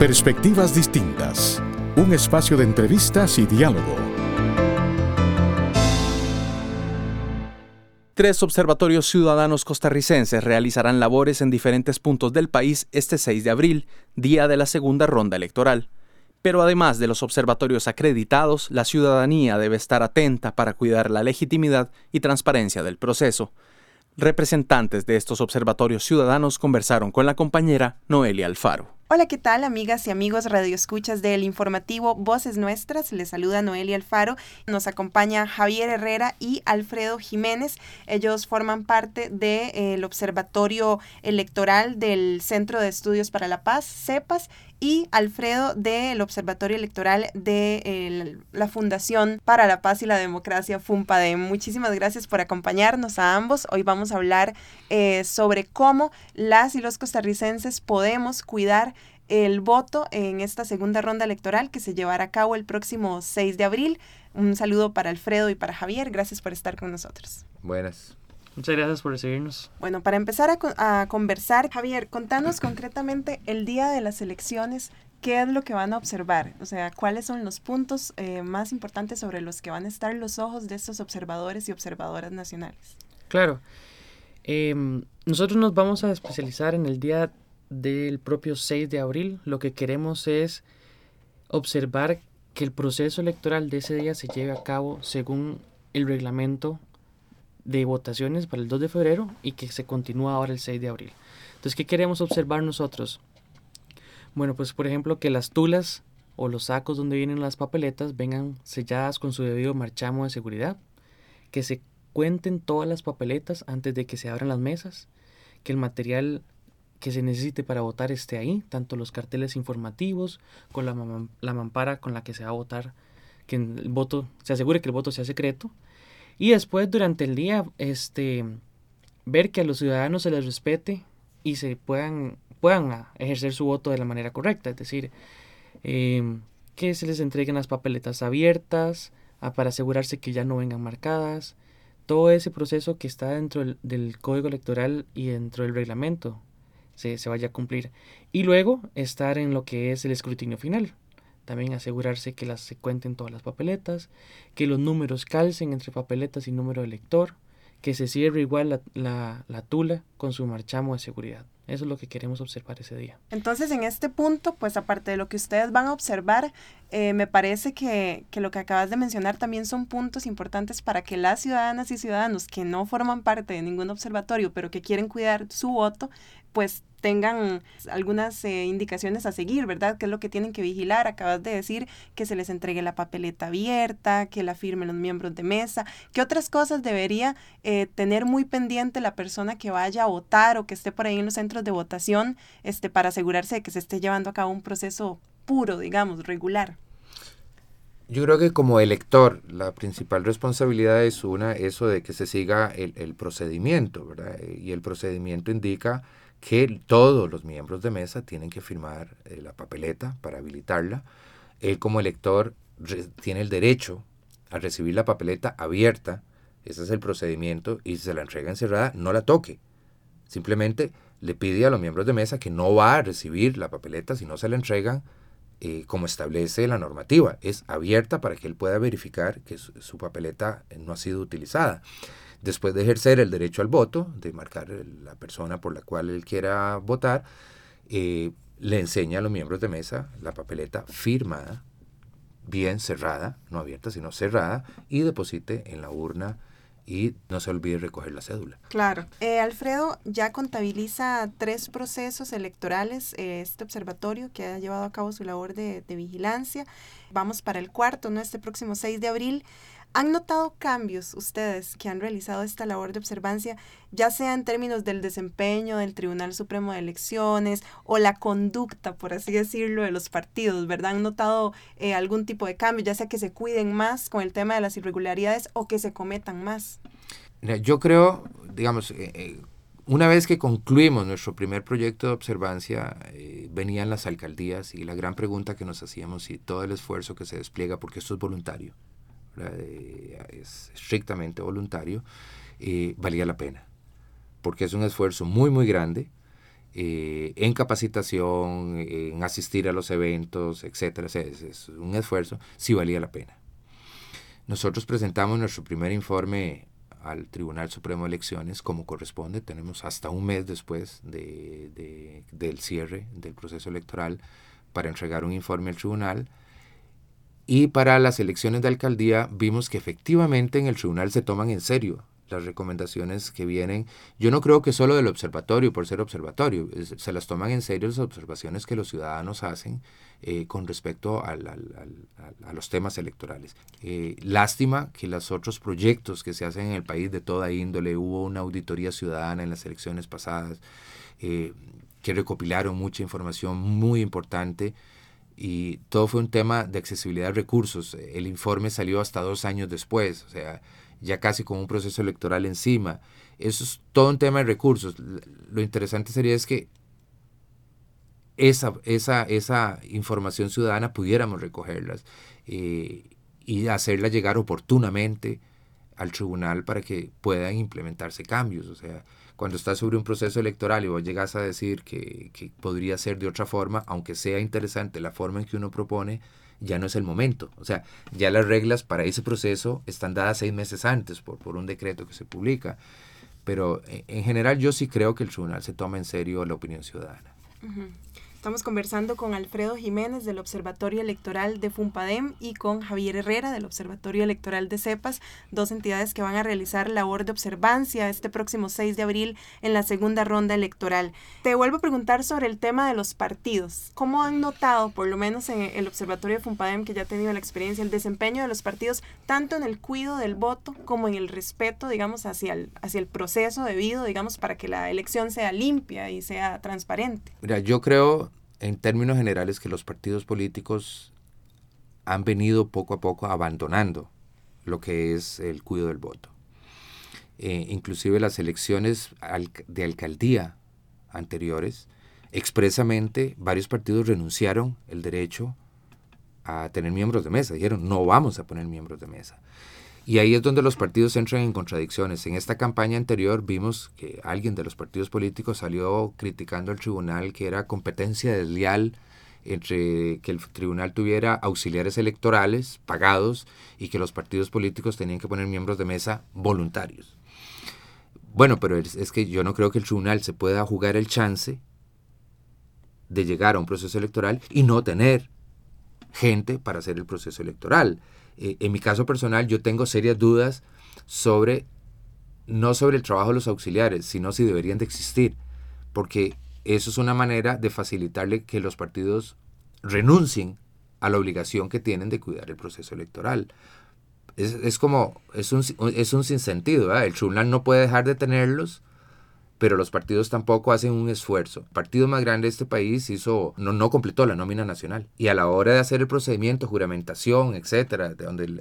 Perspectivas distintas. Un espacio de entrevistas y diálogo. 3 observatorios ciudadanos costarricenses realizarán labores en diferentes puntos del país este 6 de abril, día de la segunda ronda electoral. Pero además de los observatorios acreditados, la ciudadanía debe estar atenta para cuidar la legitimidad y transparencia del proceso. Representantes de estos observatorios ciudadanos conversaron con la compañera Noelia Alfaro. Hola, ¿qué tal, amigas y amigos radioescuchas del informativo Voces Nuestras? Les saluda Noelia Alfaro. Nos acompaña Javier Herrera y Alfredo Jiménez. Ellos forman parte del Observatorio Electoral del Centro de Estudios para la Paz, CEPAS, y Alfredo del Observatorio Electoral de la Fundación para la Paz y la Democracia, FUNPADEM. Muchísimas gracias por acompañarnos a ambos. Hoy vamos a hablar sobre cómo las y los costarricenses podemos cuidar el voto en esta segunda ronda electoral que se llevará a cabo el próximo 6 de abril. Un saludo para Alfredo y para Javier. Gracias por estar con nosotros. Buenas. Muchas gracias por recibirnos. Bueno, para empezar a conversar, Javier, contanos concretamente el día de las elecciones, ¿qué es lo que van a observar? O sea, ¿cuáles son los puntos más importantes sobre los que van a estar los ojos de estos observadores y observadoras nacionales? Claro. Nosotros nos vamos a especializar en el día del propio 6 de abril. Lo que queremos es observar que el proceso electoral de ese día se lleve a cabo según el reglamento de votaciones para el 2 de febrero y que se continúa ahora el 6 de abril. Entonces, ¿qué queremos observar nosotros? Bueno, pues por ejemplo que las tulas o los sacos donde vienen las papeletas vengan selladas con su debido marchamo de seguridad, que se cuenten todas las papeletas antes de que se abran las mesas, que el material que se necesite para votar esté ahí, tanto los carteles informativos con la mampara con la que se va a votar, que el voto se asegure que el voto sea secreto. Y después, durante el día, ver que a los ciudadanos se les respete y se puedan ejercer su voto de la manera correcta. Es decir, que se les entreguen las papeletas abiertas para asegurarse que ya no vengan marcadas. Todo ese proceso que está dentro del Código Electoral y dentro del reglamento se vaya a cumplir. Y luego estar en lo que es el escrutinio final. También asegurarse que se cuenten todas las papeletas, que los números calcen entre papeletas y número de elector, que se cierre igual la tula con su marchamo de seguridad. Eso es lo que queremos observar ese día. Entonces, en este punto, pues aparte de lo que ustedes van a observar, me parece que lo que acabas de mencionar también son puntos importantes para que las ciudadanas y ciudadanos que no forman parte de ningún observatorio, pero que quieren cuidar su voto, pues tengan algunas indicaciones a seguir, ¿verdad? ¿Qué es lo que tienen que vigilar? Acabas de decir que se les entregue la papeleta abierta, que la firmen los miembros de mesa. ¿Qué otras cosas debería tener muy pendiente la persona que vaya a votar o que esté por ahí en los centros de votación para asegurarse de que se esté llevando a cabo un proceso puro, digamos, regular? Yo creo que como elector la principal responsabilidad es eso de que se siga el procedimiento, ¿verdad? Y el procedimiento indica que todos los miembros de mesa tienen que firmar la papeleta para habilitarla. Él como elector tiene el derecho a recibir la papeleta abierta, ese es el procedimiento, y si se la entrega encerrada, no la toque. Simplemente le pide a los miembros de mesa que no va a recibir la papeleta si no se la entregan como establece la normativa. Es abierta para que él pueda verificar que su papeleta no ha sido utilizada. Después de ejercer el derecho al voto, de marcar la persona por la cual él quiera votar, le enseña a los miembros de mesa la papeleta firmada, bien cerrada, no abierta, sino cerrada, y deposite en la urna y no se olvide recoger la cédula. Claro. Alfredo ya contabiliza 3 procesos electorales, este observatorio que ha llevado a cabo su labor de vigilancia. Vamos para el 4, ¿no? Este próximo 6 de abril. ¿Han notado cambios ustedes que han realizado esta labor de observancia, ya sea en términos del desempeño del Tribunal Supremo de Elecciones o la conducta, por así decirlo, de los partidos, ¿verdad? ¿Han notado algún tipo de cambio, ya sea que se cuiden más con el tema de las irregularidades o que se cometan más? Yo creo, digamos, una vez que concluimos nuestro primer proyecto de observancia, venían las alcaldías y la gran pregunta que nos hacíamos si todo el esfuerzo que se despliega, porque esto es voluntario, es estrictamente voluntario, valía la pena, porque es un esfuerzo muy muy grande en capacitación, en asistir a los eventos, etcétera. Es un esfuerzo, sí valía la pena. Nosotros presentamos nuestro primer informe al Tribunal Supremo de Elecciones como corresponde. Tenemos hasta un mes después del cierre del proceso electoral para entregar un informe al tribunal. Y para las elecciones de alcaldía vimos que efectivamente en el tribunal se toman en serio las recomendaciones que vienen. Yo no creo que solo del observatorio, por ser observatorio, se las toman en serio las observaciones que los ciudadanos hacen con respecto a los temas electorales. Lástima que los otros proyectos que se hacen en el país de toda índole, hubo una auditoría ciudadana en las elecciones pasadas que recopilaron mucha información muy importante, y todo fue un tema de accesibilidad de recursos. El informe salió hasta 2 años después, o sea, ya casi con un proceso electoral encima. Eso es todo un tema de recursos. Lo interesante sería es que esa información ciudadana pudiéramos recogerlas y hacerla llegar oportunamente al tribunal para que puedan implementarse cambios. O sea, cuando estás sobre un proceso electoral y vos llegas a decir que podría ser de otra forma, aunque sea interesante la forma en que uno propone, ya no es el momento. O sea, ya las reglas para ese proceso están dadas 6 meses antes por un decreto que se publica. Pero en general yo sí creo que el tribunal se toma en serio la opinión ciudadana. Uh-huh. Estamos conversando con Alfredo Jiménez del Observatorio Electoral de FUNPADEM y con Javier Herrera del Observatorio Electoral de CEPAS, 2 entidades que van a realizar labor de observancia este próximo 6 de abril en la segunda ronda electoral. Te vuelvo a preguntar sobre el tema de los partidos. ¿Cómo han notado, por lo menos en el Observatorio de FUNPADEM, que ya ha tenido la experiencia, el desempeño de los partidos, tanto en el cuidado del voto como en el respeto, digamos, hacia el proceso debido, digamos, para que la elección sea limpia y sea transparente? Mira, yo creo en términos generales que los partidos políticos han venido poco a poco abandonando lo que es el cuidado del voto. Inclusive las elecciones de alcaldía anteriores, expresamente varios partidos renunciaron el derecho a tener miembros de mesa. Dijeron, no vamos a poner miembros de mesa. Y ahí es donde los partidos entran en contradicciones. En esta campaña anterior vimos que alguien de los partidos políticos salió criticando al tribunal que era competencia desleal entre que el tribunal tuviera auxiliares electorales pagados y que los partidos políticos tenían que poner miembros de mesa voluntarios. Bueno, pero es que yo no creo que el tribunal se pueda jugar el chance de llegar a un proceso electoral y no tener gente para hacer el proceso electoral. En mi caso personal, yo tengo serias dudas no sobre el trabajo de los auxiliares, sino si deberían de existir, porque eso es una manera de facilitarle que los partidos renuncien a la obligación que tienen de cuidar el proceso electoral. Es un sinsentido, ¿verdad? El tribunal no puede dejar de tenerlos, pero los partidos tampoco hacen un esfuerzo. El partido más grande de este país no completó la nómina nacional. Y a la hora de hacer el procedimiento, juramentación, etcétera, donde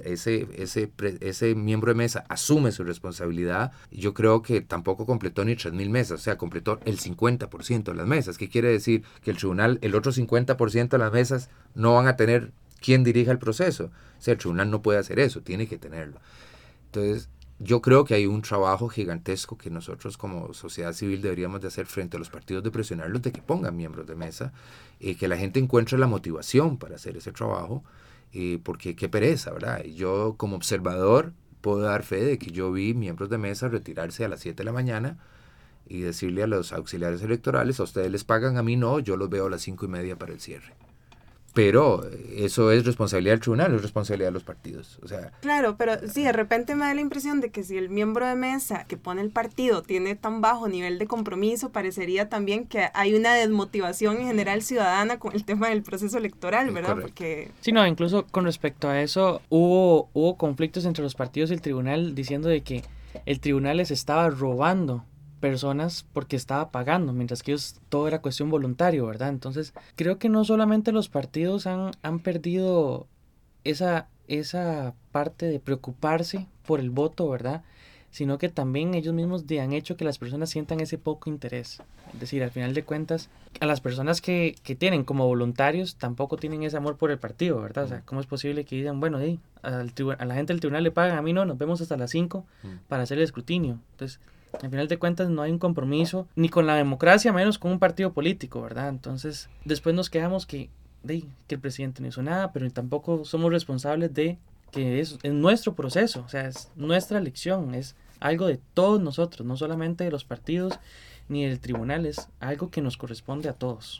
ese miembro de mesa asume su responsabilidad, yo creo que tampoco completó ni 3,000 mesas, o sea, completó el 50% de las mesas. ¿Qué quiere decir? Que el tribunal, el otro 50% de las mesas no van a tener quien dirija el proceso. O sea, el tribunal no puede hacer eso, tiene que tenerlo. Entonces, yo creo que hay un trabajo gigantesco que nosotros como sociedad civil deberíamos de hacer frente a los partidos, de presionarlos de que pongan miembros de mesa, que la gente encuentre la motivación para hacer ese trabajo, porque qué pereza, ¿verdad? Yo como observador puedo dar fe de que yo vi miembros de mesa retirarse a las 7 de la mañana y decirle a los auxiliares electorales, a ustedes les pagan, a mí no, yo los veo a las 5:30 para el cierre. Pero eso es responsabilidad del tribunal, es responsabilidad de los partidos. O sea, claro, pero sí, de repente me da la impresión de que si el miembro de mesa que pone el partido tiene tan bajo nivel de compromiso, parecería también que hay una desmotivación en general ciudadana con el tema del proceso electoral, ¿verdad? Porque sí, no, incluso con respecto a eso hubo conflictos entre los partidos y el tribunal diciendo de que el tribunal les estaba robando personas porque estaba pagando, mientras que ellos todo era cuestión voluntario, ¿verdad? Entonces, creo que no solamente los partidos han perdido esa parte de preocuparse por el voto, ¿verdad? Sino que también ellos mismos han hecho que las personas sientan ese poco interés. Es decir, al final de cuentas, a las personas que tienen como voluntarios tampoco tienen ese amor por el partido, ¿verdad? O sea, ¿cómo es posible que digan, bueno, a la gente del tribunal le pagan, a mí no, nos vemos hasta las 5 para hacer el escrutinio? Entonces, Al final de cuentas no hay un compromiso ni con la democracia, menos con un partido político, ¿verdad? Entonces después nos quejamos que el presidente no hizo nada, pero tampoco somos responsables de que es nuestro proceso, o sea, es nuestra elección, es algo de todos nosotros, no solamente de los partidos ni del tribunal, es algo que nos corresponde a todos.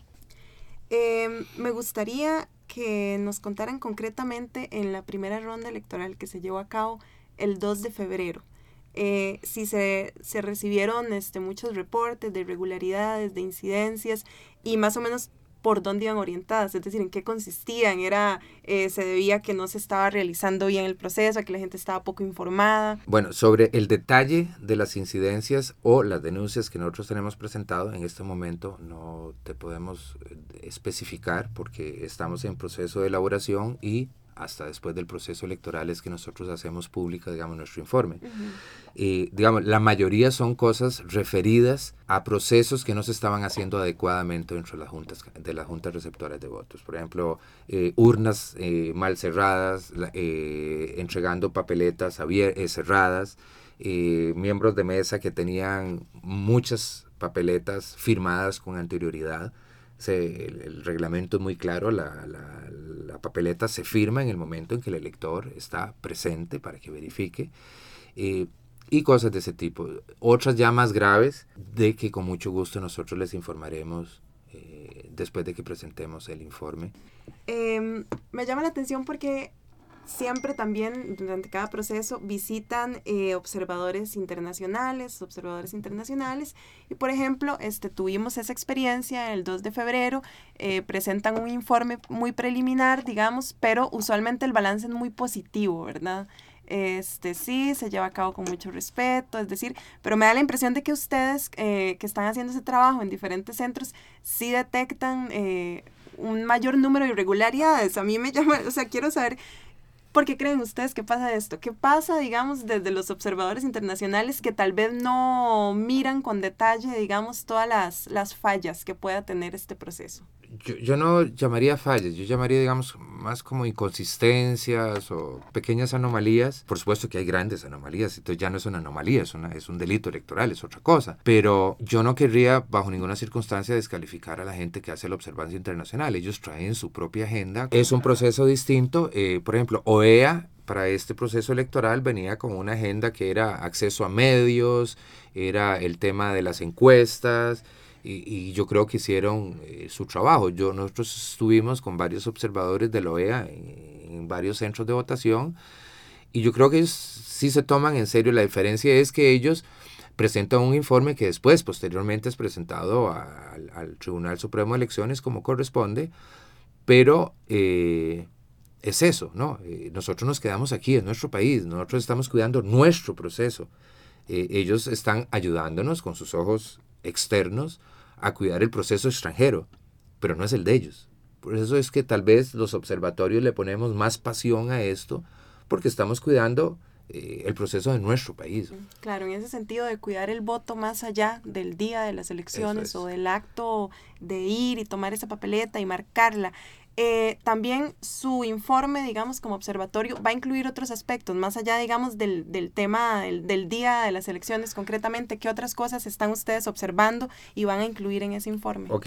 Me gustaría que nos contaran concretamente en la primera ronda electoral que se llevó a cabo el 2 de febrero. Si se recibieron muchos reportes de irregularidades, de incidencias y más o menos por dónde iban orientadas, es decir, en qué consistían. Se debía a que no se estaba realizando bien el proceso, a que la gente estaba poco informada. Bueno, sobre el detalle de las incidencias o las denuncias que nosotros tenemos presentado, en este momento no te podemos especificar porque estamos en proceso de elaboración y hasta después del proceso electoral es que nosotros hacemos pública, digamos, nuestro informe. Digamos, la mayoría son cosas referidas a procesos que no se estaban haciendo adecuadamente dentro de las juntas receptoras de votos. Por ejemplo, urnas mal cerradas, entregando papeletas cerradas, miembros de mesa que tenían muchas papeletas firmadas con anterioridad. El reglamento es muy claro, la papeleta se firma en el momento en que el elector está presente para que verifique, y cosas de ese tipo. Otras ya más graves, de que con mucho gusto nosotros les informaremos después de que presentemos el informe. Me llama la atención porque siempre también durante cada proceso visitan observadores internacionales, y por ejemplo tuvimos esa experiencia el 2 de febrero, presentan un informe muy preliminar, digamos, pero usualmente el balance es muy positivo, ¿verdad? Sí, se lleva a cabo con mucho respeto, es decir, pero me da la impresión de que ustedes que están haciendo ese trabajo en diferentes centros sí detectan un mayor número de irregularidades. A mí me llama, o sea, quiero saber ¿por qué creen ustedes que pasa esto? ¿Qué pasa, digamos, desde los observadores internacionales que tal vez no miran con detalle, digamos, todas las fallas que pueda tener este proceso? Yo no llamaría fallas, yo llamaría, digamos, más como inconsistencias o pequeñas anomalías. Por supuesto que hay grandes anomalías, entonces ya no es una anomalía, es un delito electoral, es otra cosa. Pero yo no querría bajo ninguna circunstancia descalificar a la gente que hace la observancia internacional. Ellos traen su propia agenda. Es un proceso distinto. Por ejemplo, OEA para este proceso electoral venía con una agenda que era acceso a medios, era el tema de las encuestas, y yo creo que hicieron su trabajo. Nosotros estuvimos con varios observadores de la OEA en varios centros de votación, y yo creo que ellos sí se toman en serio. La diferencia es que ellos presentan un informe que después, posteriormente, es presentado al Tribunal Supremo de Elecciones como corresponde, pero es eso, ¿no? Nosotros nos quedamos aquí, en nuestro país, nosotros estamos cuidando nuestro proceso. Ellos están ayudándonos con sus ojos externos a cuidar el proceso extranjero, pero no es el de ellos. Por eso es que tal vez los observatorios le ponemos más pasión a esto, porque estamos cuidando el proceso de nuestro país. Claro, en ese sentido de cuidar el voto más allá del día de las elecciones o del acto de ir y tomar esa papeleta y marcarla. También su informe, digamos, como observatorio, va a incluir otros aspectos, más allá, digamos, del tema del día de las elecciones concretamente. ¿Qué otras cosas están ustedes observando y van a incluir en ese informe? Ok,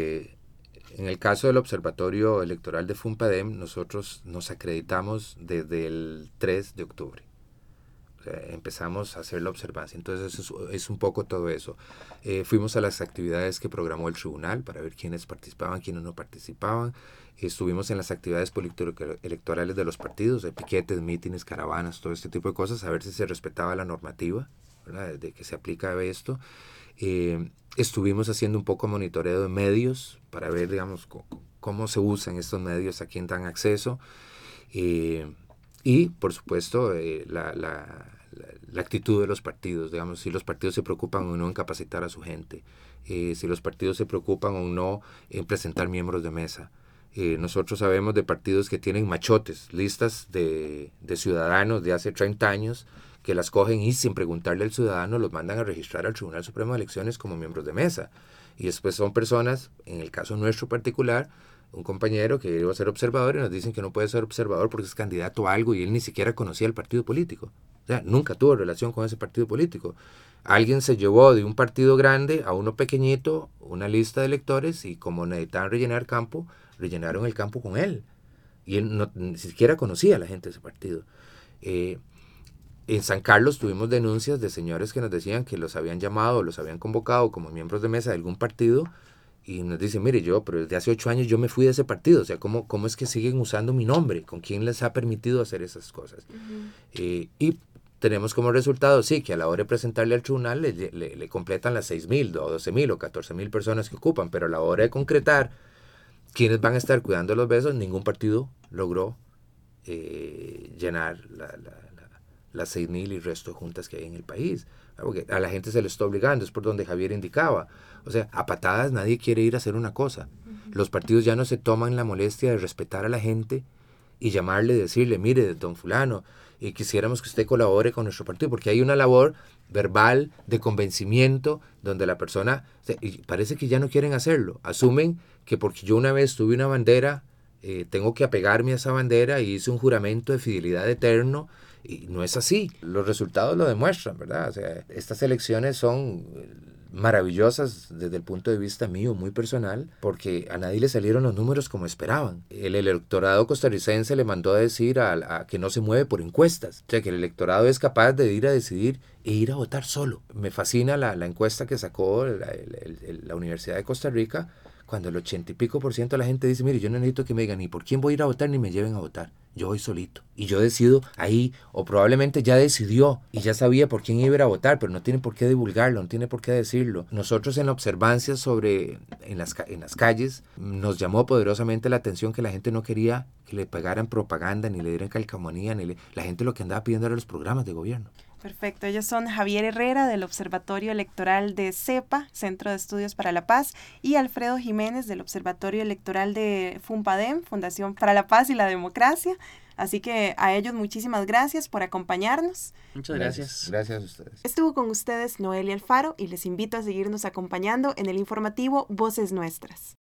en el caso del Observatorio Electoral de FUNPADEM, nosotros nos acreditamos desde el 3 de octubre. O sea, empezamos a hacer la observancia. Entonces es un poco todo eso. Fuimos a las actividades que programó el tribunal para ver quiénes participaban, quiénes no participaban. Estuvimos en las actividades electorales de los partidos, de piquetes, mítines, caravanas, todo este tipo de cosas, a ver si se respetaba la normativa, ¿verdad?, de que se aplica esto. Estuvimos haciendo un poco de monitoreo de medios para ver, digamos, cómo se usan estos medios, a quién dan acceso. Y, por supuesto, la actitud de los partidos, digamos, si los partidos se preocupan o no en capacitar a su gente, si los partidos se preocupan o no en presentar miembros de mesa. Nosotros sabemos de partidos que tienen machotes, listas de ciudadanos de hace 30 años, que las cogen y sin preguntarle al ciudadano los mandan a registrar al Tribunal Supremo de Elecciones como miembros de mesa. Y después son personas, en el caso nuestro particular, un compañero que iba a ser observador y nos dicen que no puede ser observador porque es candidato a algo y él ni siquiera conocía el partido político. O sea, nunca tuvo relación con ese partido político. Alguien se llevó de un partido grande a uno pequeñito una lista de electores y como necesitaban rellenar campo, rellenaron el campo con él. Y él ni siquiera conocía a la gente de ese partido. En San Carlos tuvimos denuncias de señores que nos decían que los habían llamado, los habían convocado como miembros de mesa de algún partido y nos dicen, mire, pero desde hace 8 años yo me fui de ese partido, o sea, ¿cómo es que siguen usando mi nombre? ¿Con quién les ha permitido hacer esas cosas? Y tenemos como resultado, sí, que a la hora de presentarle al tribunal le completan las 6.000 o 12.000 o 14.000 personas que ocupan, pero a la hora de concretar quiénes van a estar cuidando los besos, ningún partido logró llenar las 6.000 y resto de juntas que hay en el país. Porque a la gente se le está obligando, es por donde Javier indicaba. O sea, a patadas nadie quiere ir a hacer una cosa. Los partidos ya no se toman la molestia de respetar a la gente y llamarle y decirle, mire, don fulano, y quisiéramos que usted colabore con nuestro partido, porque hay una labor verbal de convencimiento donde la persona, o sea, y parece que ya no quieren hacerlo. Asumen que porque yo una vez tuve una bandera, tengo que apegarme a esa bandera y hice un juramento de fidelidad eterno. Y no es así. Los resultados lo demuestran, ¿verdad? O sea, estas elecciones son maravillosas desde el punto de vista mío, muy personal, porque a nadie le salieron los números como esperaban. El electorado costarricense le mandó a decir a que no se mueve por encuestas. O sea, que el electorado es capaz de ir a decidir e ir a votar solo. Me fascina la encuesta que sacó la Universidad de Costa Rica, cuando el 80 y pico % de la gente dice, mire, yo no necesito que me digan ni por quién voy a ir a votar ni me lleven a votar. Yo voy solito. Y yo decido ahí, o probablemente ya decidió y ya sabía por quién iba a ir a votar, pero no tiene por qué divulgarlo, no tiene por qué decirlo. Nosotros en la observancia en las calles nos llamó poderosamente la atención que la gente no quería que le pegaran propaganda, ni le dieran calcamonía, la gente lo que andaba pidiendo era los programas de gobierno. Perfecto, ellos son Javier Herrera del Observatorio Electoral de CEPA, Centro de Estudios para la Paz, y Alfredo Jiménez del Observatorio Electoral de FUNPADEM, Fundación para la Paz y la Democracia. Así que a ellos muchísimas gracias por acompañarnos. Muchas gracias. Gracias a ustedes. Estuvo con ustedes Noelia Alfaro y les invito a seguirnos acompañando en el informativo Voces Nuestras.